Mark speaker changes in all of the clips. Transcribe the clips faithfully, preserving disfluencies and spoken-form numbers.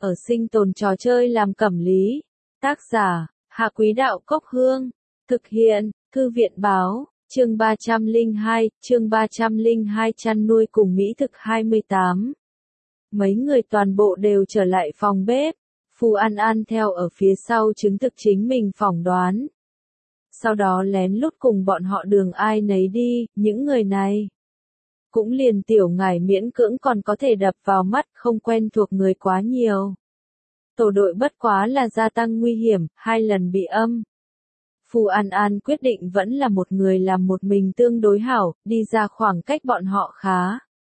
Speaker 1: ở sinh tồn trò chơi làm cẩm lý. Tác giả, Hạ Quý Đạo Cốc Hương. Thực hiện, Thư viện Báo, chương ba trăm lẻ hai, chương ba trăm lẻ hai chăn nuôi cùng mỹ thực hai mươi tám. Mấy người toàn bộ đều trở lại phòng bếp. Phù An An theo ở phía sau chứng thực chính mình phỏng đoán. Sau đó lén lút cùng bọn họ đường ai nấy đi, những người này. Cũng liền tiểu ngải miễn cưỡng còn có thể đập vào mắt, không quen thuộc người quá nhiều. Tổ đội bất quá là gia tăng nguy hiểm, hai lần bị âm. Phù An An quyết định vẫn là một người làm một mình tương đối hảo, đi ra khoảng cách bọn họ khá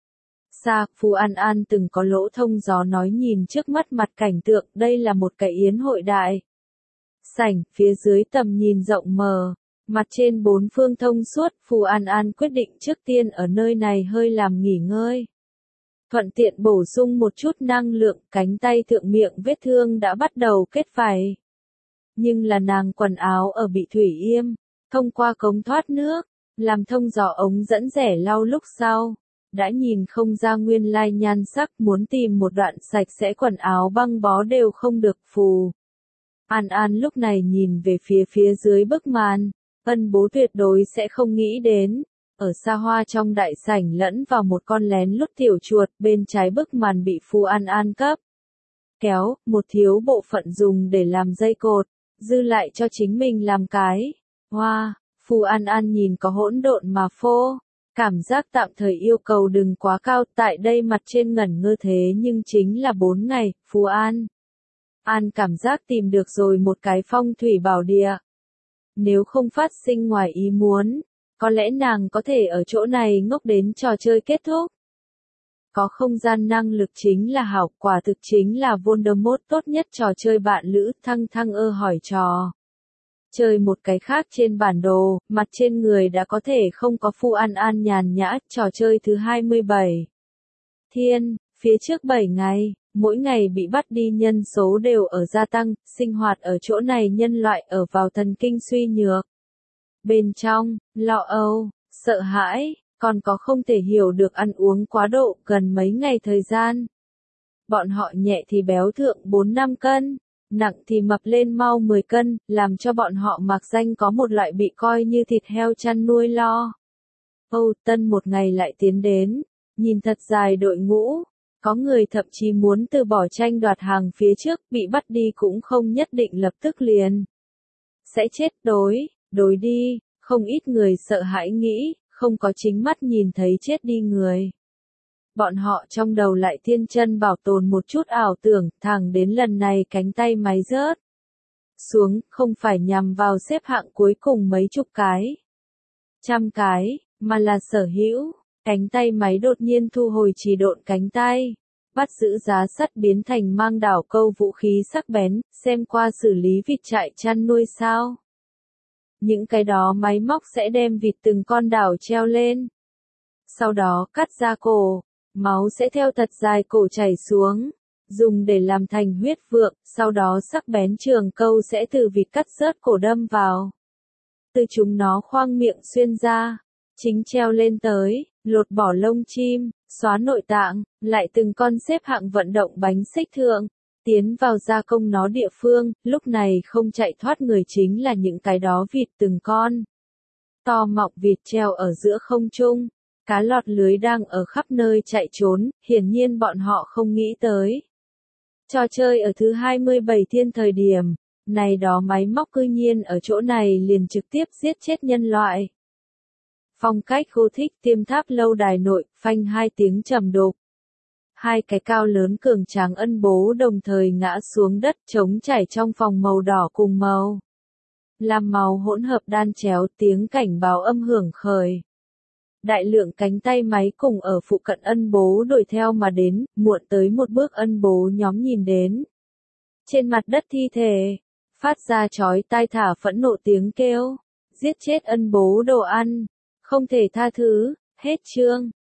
Speaker 1: xa. Phù An An từng có lỗ thông gió nói nhìn trước mắt mặt cảnh tượng, đây là một cái yến hội đại sảnh, phía dưới tầm nhìn rộng mờ, mặt trên bốn phương thông suốt. Phù An An quyết định trước tiên ở nơi này hơi làm nghỉ ngơi, thuận tiện bổ sung một chút năng lượng. Cánh tay thượng miệng vết thương đã bắt đầu kết vảy, nhưng là nàng quần áo ở bị thủy yêm, thông qua cống thoát nước, làm thông gió ống dẫn rẻ lau lúc sau, đã nhìn không ra nguyên lai nhan sắc, muốn tìm một đoạn sạch sẽ quần áo băng bó đều không được. Phù An An lúc này nhìn về phía phía dưới bức màn, Ân Bố tuyệt đối sẽ không nghĩ đến, ở xa hoa trong đại sảnh lẫn vào một con lén lút tiểu chuột. Bên trái bức màn bị Phù An An cấp kéo, một thiếu bộ phận dùng để làm dây cột, dư lại cho chính mình làm cái hoa. Wow. Phù An An nhìn có hỗn độn mà phô, cảm giác tạm thời yêu cầu đừng quá cao. Tại đây mặt trên ngẩn ngơ thế nhưng chính là bốn ngày. Phù An An cảm giác tìm được rồi một cái phong thủy bảo địa. Nếu không phát sinh ngoài ý muốn, có lẽ nàng có thể ở chỗ này ngốc đến trò chơi kết thúc. Có không gian năng lực chính là hảo, quả thực chính là Voldemort tốt nhất trò chơi bạn lữ. Thăng Thăng ơ hỏi trò chơi một cái khác trên bản đồ, mặt trên người đã có thể không có Phù An An nhàn nhã. Trò chơi thứ hai mươi bảy. Thiên, phía trước bảy ngày, mỗi ngày bị bắt đi nhân số đều ở gia tăng, sinh hoạt ở chỗ này nhân loại ở vào thần kinh suy nhược. Bên trong, lo âu, sợ hãi, còn có không thể hiểu được ăn uống quá độ. Gần mấy ngày thời gian, bọn họ nhẹ thì béo thượng bốn năm cân, nặng thì mập lên mau mười cân, làm cho bọn họ mạc danh có một loại bị coi như thịt heo chăn nuôi lo. Âu Tân một ngày lại tiến đến, nhìn thật dài đội ngũ, có người thậm chí muốn từ bỏ tranh đoạt hàng phía trước. Bị bắt đi cũng không nhất định lập tức liền sẽ chết. Đối, đối đi, không ít người sợ hãi nghĩ, không có chính mắt nhìn thấy chết đi người. Bọn họ trong đầu lại thiên chân bảo tồn một chút ảo tưởng, thẳng đến lần này cánh tay máy rớt xuống, không phải nhằm vào xếp hạng cuối cùng mấy chục cái, trăm cái, mà là sở hữu. Cánh tay máy đột nhiên thu hồi chỉ độn cánh tay, bắt giữ giá sắt biến thành mang đảo câu vũ khí sắc bén, xem qua xử lý vịt trại chăn nuôi sao. Những cái đó máy móc sẽ đem vịt từng con đảo treo lên, sau đó cắt ra cổ, máu sẽ theo thật dài cổ chảy xuống, dùng để làm thành huyết vượng, sau đó sắc bén trường câu sẽ từ vịt cắt rớt cổ đâm vào, từ chúng nó khoang miệng xuyên ra, chính treo lên tới, lột bỏ lông chim, xóa nội tạng, lại từng con xếp hạng vận động bánh xích thượng, tiến vào gia công nó địa phương. Lúc này không chạy thoát người chính là những cái đó vịt từng con to mọng vịt treo ở giữa không trung, cá lọt lưới đang ở khắp nơi chạy trốn. Hiển nhiên bọn họ không nghĩ tới, trò chơi ở thứ hai mươi bảy thiên thời điểm này đó máy móc cư nhiên ở chỗ này liền trực tiếp giết chết nhân loại. Phong cách Gothic tiêm tháp lâu đài nội, phanh hai tiếng trầm đục. Hai cái cao lớn cường tráng ân bố đồng thời ngã xuống đất, trống trải trong phòng màu đỏ cùng màu làm màu hỗn hợp đan chéo, tiếng cảnh báo âm hưởng khởi. Đại lượng cánh tay máy cùng ở phụ cận ân bố đuổi theo mà đến, muộn tới một bước ân bố nhóm nhìn đến trên mặt đất thi thể, phát ra chói tai thả phẫn nộ tiếng kêu, giết chết ân bố đồ ăn, không thể tha thứ. Hết chương.